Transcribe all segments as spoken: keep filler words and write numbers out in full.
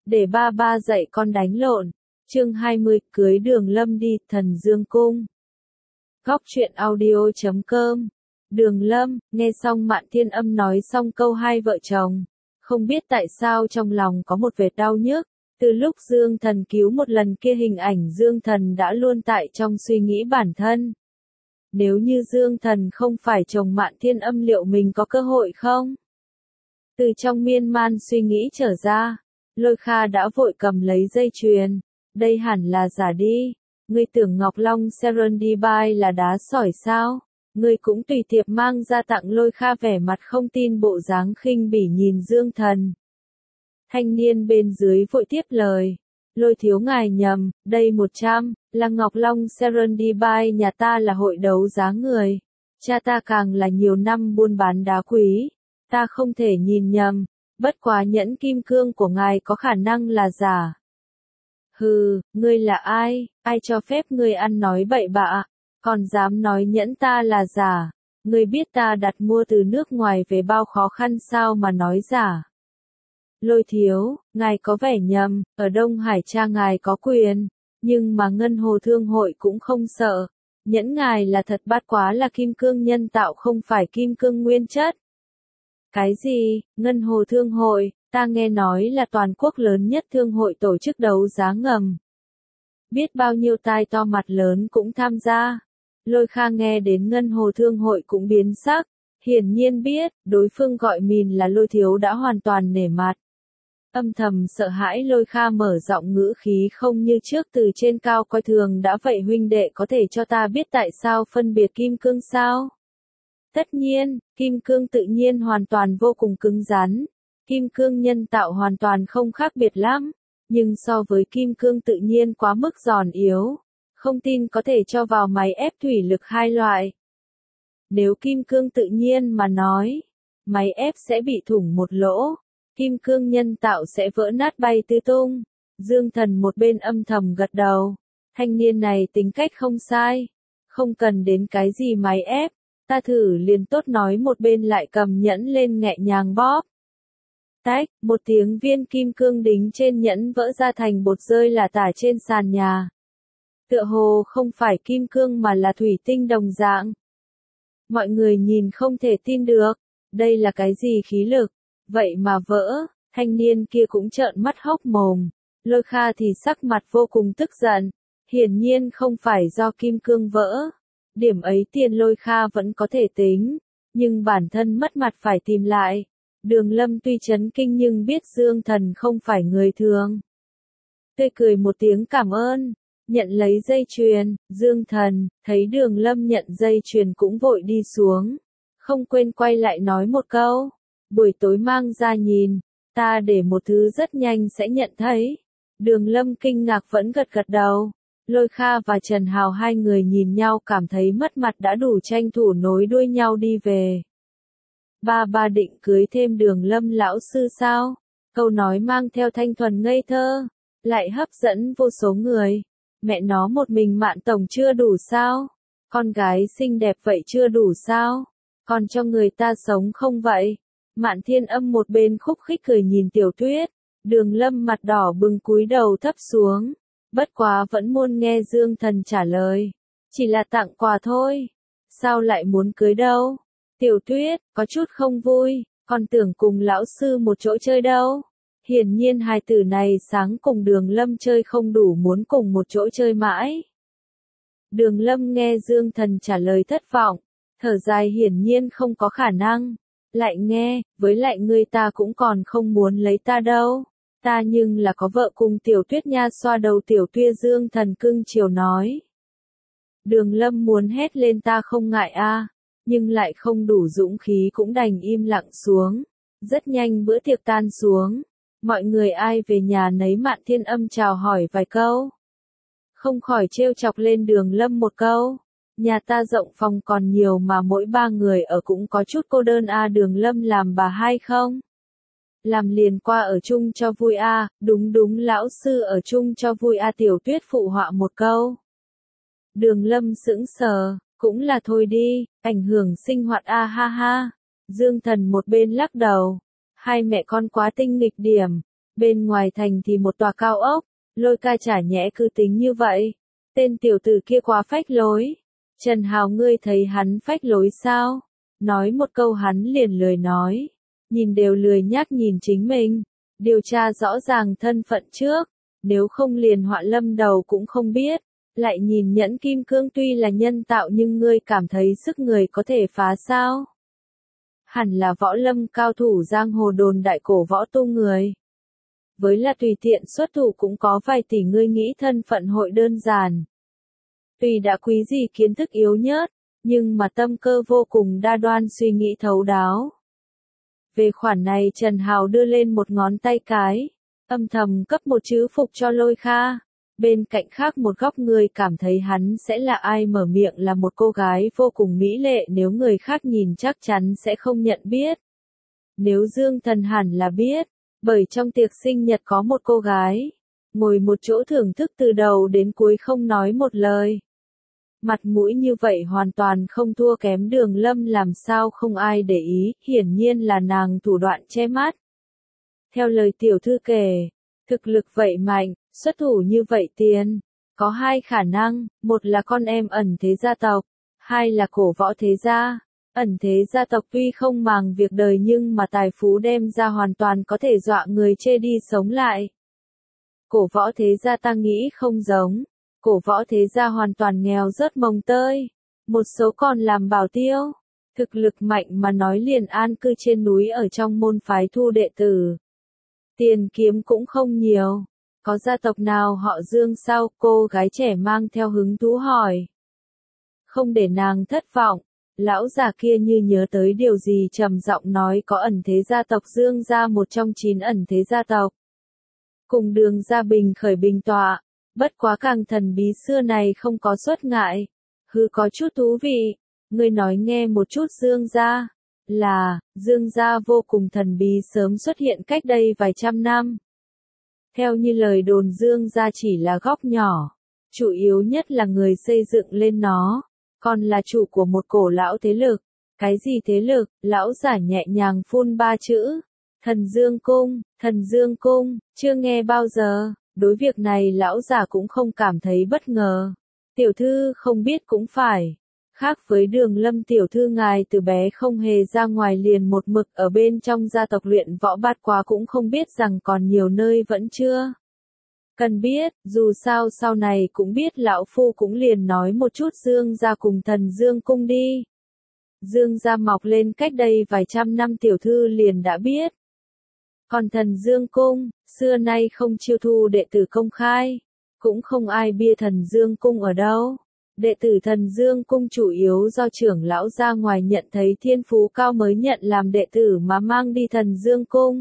Để ba ba dạy con đánh lộn. Chương hai mươi, cưới Đường Lâm đi, Thần Dương Cung. Góc truyện audio chấm com. Đường Lâm, nghe xong Mạn Thiên Âm nói xong câu hai vợ chồng. Không biết tại sao trong lòng có một vệt đau nhức. Từ lúc Dương Thần cứu một lần kia hình ảnh Dương Thần đã luôn tại trong suy nghĩ bản thân. Nếu như Dương Thần không phải chồng Mạn Thiên Âm liệu mình có cơ hội không? Từ trong miên man suy nghĩ trở ra, Lôi Kha đã vội cầm lấy dây chuyền. Đây hẳn là giả đi. Ngươi tưởng Ngọc Long Serendipity là đá sỏi sao? Ngươi cũng tùy tiệp mang ra tặng. Lôi Kha vẻ mặt không tin bộ dáng khinh bỉ nhìn Dương Thần. Thanh niên bên dưới vội tiếp lời. Lôi thiếu ngài nhầm, đây một trăm, là Ngọc Long Serendipity nhà ta là hội đấu giá người. Cha ta càng là nhiều năm buôn bán đá quý. Ta không thể nhìn nhầm, bất quá nhẫn kim cương của ngài có khả năng là giả. Hừ, ngươi là ai, ai cho phép ngươi ăn nói bậy bạ, còn dám nói nhẫn ta là giả. Ngươi biết ta đặt mua từ nước ngoài về bao khó khăn sao mà nói giả. Lôi thiếu, ngài có vẻ nhầm, ở Đông Hải cha ngài có quyền, nhưng mà Ngân Hồ Thương Hội cũng không sợ. Nhẫn ngài là thật bát quá là kim cương nhân tạo không phải kim cương nguyên chất. Cái gì, Ngân Hồ Thương Hội, ta nghe nói là toàn quốc lớn nhất thương hội tổ chức đấu giá ngầm. Biết bao nhiêu tai to mặt lớn cũng tham gia. Lôi Kha nghe đến Ngân Hồ Thương Hội cũng biến sắc, hiển nhiên biết, đối phương gọi mình là Lôi thiếu đã hoàn toàn nể mặt. Âm thầm sợ hãi Lôi Kha mở giọng ngữ khí không như trước từ trên cao coi thường đã vậy huynh đệ có thể cho ta biết tại sao phân biệt kim cương sao? Tất nhiên, kim cương tự nhiên hoàn toàn vô cùng cứng rắn, kim cương nhân tạo hoàn toàn không khác biệt lắm, nhưng so với kim cương tự nhiên quá mức giòn yếu, không tin có thể cho vào máy ép thủy lực hai loại. Nếu kim cương tự nhiên mà nói, máy ép sẽ bị thủng một lỗ, kim cương nhân tạo sẽ vỡ nát bay tứ tung. Dương Thần một bên âm thầm gật đầu, thanh niên này tính cách không sai, không cần đến cái gì máy ép. Ta thử liền tốt nói một bên lại cầm nhẫn lên nhẹ nhàng bóp. Tách, một tiếng viên kim cương đính trên nhẫn vỡ ra thành bột rơi là tả trên sàn nhà. Tựa hồ không phải kim cương mà là thủy tinh đồng dạng. Mọi người nhìn không thể tin được, đây là cái gì khí lực, vậy mà vỡ, thanh niên kia cũng trợn mắt hốc mồm. Lôi Kha thì sắc mặt vô cùng tức giận, hiển nhiên không phải do kim cương vỡ. Điểm ấy tiền Lôi Kha vẫn có thể tính, nhưng bản thân mất mặt phải tìm lại. Đường Lâm tuy chấn kinh nhưng biết Dương Thần không phải người thường. Tươi cười một tiếng cảm ơn, nhận lấy dây chuyền, Dương Thần, thấy Đường Lâm nhận dây chuyền cũng vội đi xuống. Không quên quay lại nói một câu, buổi tối mang ra nhìn, ta để một thứ rất nhanh sẽ nhận thấy. Đường Lâm kinh ngạc vẫn gật gật đầu. Lôi Kha và Trần Hào hai người nhìn nhau cảm thấy mất mặt đã đủ tranh thủ nối đuôi nhau đi về. Ba ba định cưới thêm Đường Lâm lão sư sao? Câu nói mang theo thanh thuần ngây thơ, lại hấp dẫn vô số người. Mẹ nó một mình Mạn tổng chưa đủ sao? Con gái xinh đẹp vậy chưa đủ sao? Còn cho người ta sống không vậy? Mạn Thiên Âm một bên khúc khích cười nhìn Tiểu Tuyết, Đường Lâm mặt đỏ bừng cúi đầu thấp xuống. Bất quá vẫn muốn nghe Dương Thần trả lời. Chỉ là tặng quà thôi. Sao lại muốn cưới đâu? Tiểu Tuyết, có chút không vui, còn tưởng cùng lão sư một chỗ chơi đâu. Hiển nhiên hài tử này sáng cùng Đường Lâm chơi không đủ muốn cùng một chỗ chơi mãi. Đường Lâm nghe Dương Thần trả lời thất vọng, thở dài hiển nhiên không có khả năng. Lại nghe, với lại người ta cũng còn không muốn lấy ta đâu. Ta nhưng là có vợ cùng Tiểu Tuyết nha xoa đầu Tiểu Tuyết. Dương Thần cưng chiều nói. Đường Lâm muốn hét lên ta không ngại a, nhưng lại không đủ dũng khí cũng đành im lặng xuống. Rất nhanh bữa tiệc tan xuống, mọi người ai về nhà nấy. Mạn Thiên Âm chào hỏi vài câu, không khỏi trêu chọc lên Đường Lâm một câu. Nhà ta rộng phòng còn nhiều mà mỗi ba người ở cũng có chút cô đơn a. Đường Lâm làm bà hai không? Làm liền qua ở chung cho vui a, à, đúng đúng lão sư ở chung cho vui a. À, Tiểu Tuyết phụ họa một câu. Đường Lâm sững sờ, cũng là thôi đi, ảnh hưởng sinh hoạt a. À, ha ha. Dương Thần một bên lắc đầu, hai mẹ con quá tinh nghịch điểm, Bên ngoài thành thì một tòa cao ốc, Lôi Ca chả nhẽ cứ tính như vậy. Tên tiểu tử kia quá phách lối. Trần Hào ngươi thấy hắn phách lối sao? Nói một câu hắn liền lười nói. Nhìn đều lười nhác nhìn chính mình. Điều tra rõ ràng thân phận trước. Nếu không liền họa lâm đầu cũng không biết. Lại nhìn nhẫn kim cương tuy là nhân tạo nhưng ngươi cảm thấy sức người có thể phá sao? Hẳn là võ lâm cao thủ giang hồ đồn đại cổ võ tu người. Với là tùy tiện xuất thủ cũng có vài tỷ ngươi nghĩ thân phận hội đơn giản. Tuy đã quý gì kiến thức yếu nhớt, nhưng mà tâm cơ vô cùng đa đoan suy nghĩ thấu đáo. Về khoản này Trần Hào đưa lên một ngón tay cái, âm thầm cấp một chữ phục cho Lôi Kha. Bên cạnh khác một góc người cảm thấy hắn sẽ là ai mở miệng là một cô gái vô cùng mỹ lệ nếu người khác nhìn chắc chắn sẽ không nhận biết. Nếu Dương Thần hẳn là biết, bởi trong tiệc sinh nhật có một cô gái, ngồi một chỗ thưởng thức từ đầu đến cuối không nói một lời. Mặt mũi như vậy hoàn toàn không thua kém Đường Lâm làm sao không ai để ý, hiển nhiên là nàng thủ đoạn che mắt. Theo lời tiểu thư kể, thực lực vậy mạnh, xuất thủ như vậy tiền, có hai khả năng, một là con em ẩn thế gia tộc, hai là cổ võ thế gia. Ẩn thế gia tộc tuy không màng việc đời nhưng mà tài phú đem ra hoàn toàn có thể dọa người chê đi sống lại. Cổ võ thế gia ta nghĩ không giống, cổ võ thế gia hoàn toàn nghèo rớt mồng tơi, một số còn làm bảo tiêu, thực lực mạnh mà nói liền an cư trên núi ở trong môn phái thu đệ tử. Tiền kiếm cũng không nhiều, có gia tộc nào họ Dương sao? Cô gái trẻ mang theo hứng thú hỏi. Không để nàng thất vọng. Lão già kia như nhớ tới điều gì trầm giọng nói có ẩn thế gia tộc Dương gia một trong chín ẩn thế gia tộc. Cùng Đường gia bình khởi bình tọa, bất quá càng thần bí xưa này không có xuất ngại. Hứ có chút thú vị, ngươi nói nghe một chút Dương gia. Là, Dương gia vô cùng thần bí sớm xuất hiện cách đây vài trăm năm. Theo như lời đồn Dương gia chỉ là góc nhỏ, chủ yếu nhất là người xây dựng lên nó. Còn là chủ của một cổ lão thế lực. Cái gì thế lực? Lão giả nhẹ nhàng phun ba chữ. Thần Dương Cung, Thần Dương Cung, chưa nghe bao giờ. Đối việc này lão giả cũng không cảm thấy bất ngờ. Tiểu thư không biết cũng phải. Khác với Đường Lâm tiểu thư ngài từ bé không hề ra ngoài liền một mực ở bên trong gia tộc luyện võ bát quá cũng không biết rằng còn nhiều nơi vẫn chưa. Cần biết, dù sao sau này cũng biết lão phu cũng liền nói một chút Dương gia cùng Thần Dương Cung đi. Dương gia mọc lên cách đây vài trăm năm tiểu thư liền đã biết. Còn Thần Dương Cung, xưa nay không chiêu thu đệ tử công khai, cũng không ai bia Thần Dương Cung ở đâu. Đệ tử Thần Dương Cung chủ yếu do trưởng lão ra ngoài nhận thấy thiên phú cao mới nhận làm đệ tử mà mang đi Thần Dương Cung.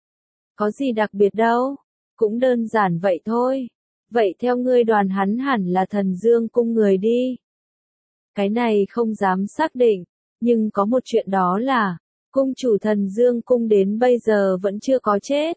Có gì đặc biệt đâu. Cũng đơn giản vậy thôi. Vậy theo ngươi đoàn hắn hẳn là Thần Dương Cung người đi. Cái này không dám xác định, nhưng có một chuyện đó là, cung chủ Thần Dương Cung đến bây giờ vẫn chưa có chết.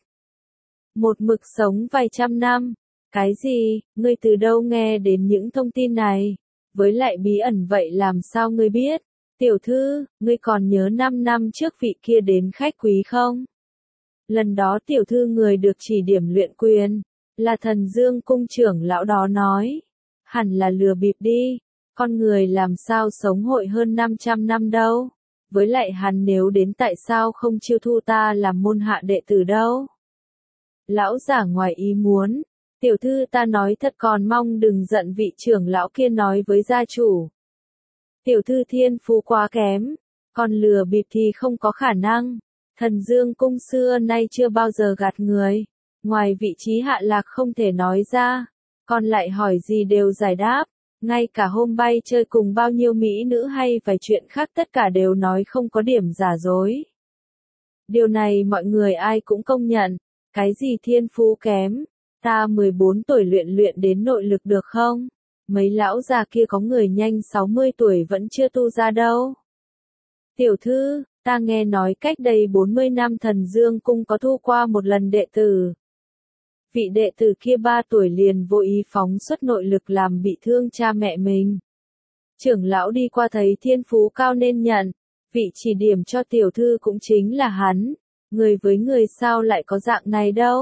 Một mực sống vài trăm năm. Cái gì, ngươi từ đâu nghe đến những thông tin này? Với lại bí ẩn vậy làm sao ngươi biết? Tiểu thư, ngươi còn nhớ năm năm trước vị kia đến khách quý không? Lần đó tiểu thư người được chỉ điểm luyện quyền, là Thần Dương Cung trưởng lão đó nói. Hẳn là lừa bịp đi, con người làm sao sống hội hơn năm trăm năm đâu. Với lại hắn nếu đến tại sao không chiêu thu ta làm môn hạ đệ tử đâu. Lão giả ngoài ý muốn, tiểu thư ta nói thật còn mong đừng giận vị trưởng lão kia nói với gia chủ. Tiểu thư thiên phú quá kém, còn lừa bịp thì không có khả năng. Thần Dương Cung xưa nay chưa bao giờ gạt người, ngoài vị trí hạ lạc không thể nói ra, còn lại hỏi gì đều giải đáp, ngay cả hôm bay chơi cùng bao nhiêu mỹ nữ hay vài chuyện khác tất cả đều nói không có điểm giả dối. Điều này mọi người ai cũng công nhận, cái gì thiên phú kém, ta mười bốn tuổi luyện luyện đến nội lực được không? Mấy lão già kia có người nhanh sáu mươi tuổi vẫn chưa tu ra đâu. Tiểu thư, ta nghe nói cách đây bốn mươi năm Thần Dương Cung có thu qua một lần đệ tử. Vị đệ tử kia ba tuổi liền vô ý phóng xuất nội lực làm bị thương cha mẹ mình. Trưởng lão đi qua thấy thiên phú cao nên nhận, vị chỉ điểm cho tiểu thư cũng chính là hắn. Người với người sao lại có dạng này đâu?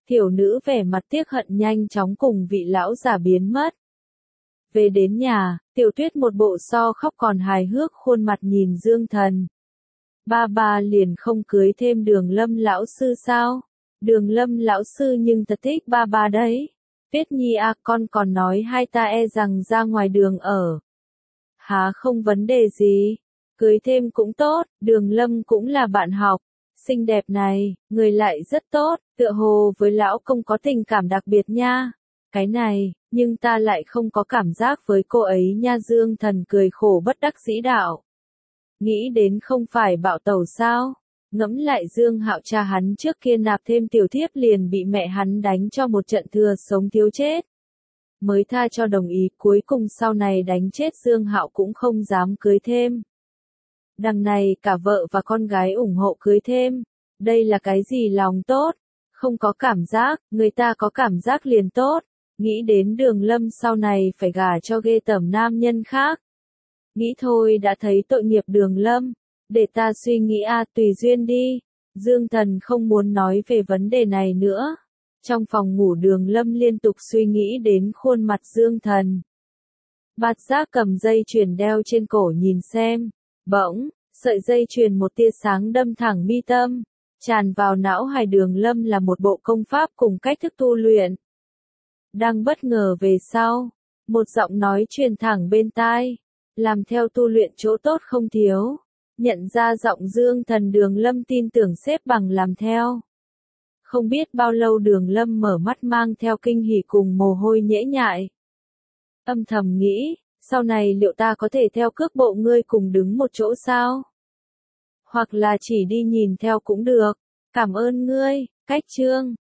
Tiểu nữ vẻ mặt tiếc hận nhanh chóng cùng vị lão giả biến mất. Về đến nhà, Tiểu Tuyết một bộ so khóc còn hài hước khuôn mặt nhìn Dương Thần. Ba ba liền không cưới thêm Đường Lâm lão sư sao? Đường Lâm lão sư nhưng thật thích ba ba đấy. Tuyết Nhi à, con còn nói hai ta e rằng ra ngoài đường ở. Há không vấn đề gì, cưới thêm cũng tốt, Đường Lâm cũng là bạn học, xinh đẹp này, người lại rất tốt, tựa hồ với lão công có tình cảm đặc biệt nha. Cái này, nhưng ta lại không có cảm giác với cô ấy nha. Dương Thần cười khổ bất đắc dĩ đạo. Nghĩ đến không phải bạo tẩu sao? Ngẫm lại Dương Hạo cha hắn trước kia nạp thêm tiểu thiếp liền bị mẹ hắn đánh cho một trận thừa sống thiếu chết. Mới tha cho đồng ý, cuối cùng sau này đánh chết Dương Hạo cũng không dám cưới thêm. Đằng này cả vợ và con gái ủng hộ cưới thêm. Đây là cái gì lòng tốt? Không có cảm giác, người ta có cảm giác liền tốt. Nghĩ đến Đường Lâm sau này phải gả cho ghê tởm nam nhân khác. Nghĩ thôi đã thấy tội nghiệp Đường Lâm. Để ta suy nghĩ a à, tùy duyên đi. Dương Thần không muốn nói về vấn đề này nữa. Trong phòng ngủ Đường Lâm liên tục suy nghĩ đến khuôn mặt Dương Thần. Bạt Giác cầm dây chuyền đeo trên cổ nhìn xem. Bỗng, sợi dây chuyền một tia sáng đâm thẳng mi tâm. Tràn vào não hải Đường Lâm là một bộ công pháp cùng cách thức tu luyện. Đang bất ngờ về sau. Một giọng nói truyền thẳng bên tai. Làm theo tu luyện chỗ tốt không thiếu. Nhận ra giọng Dương Thần, Đường Lâm tin tưởng xếp bằng làm theo. Không biết bao lâu Đường Lâm mở mắt mang theo kinh hỉ cùng mồ hôi nhễ nhại. Âm thầm nghĩ, sau này liệu ta có thể theo cước bộ ngươi cùng đứng một chỗ sao? Hoặc là chỉ đi nhìn theo cũng được. Cảm ơn ngươi, cách chương.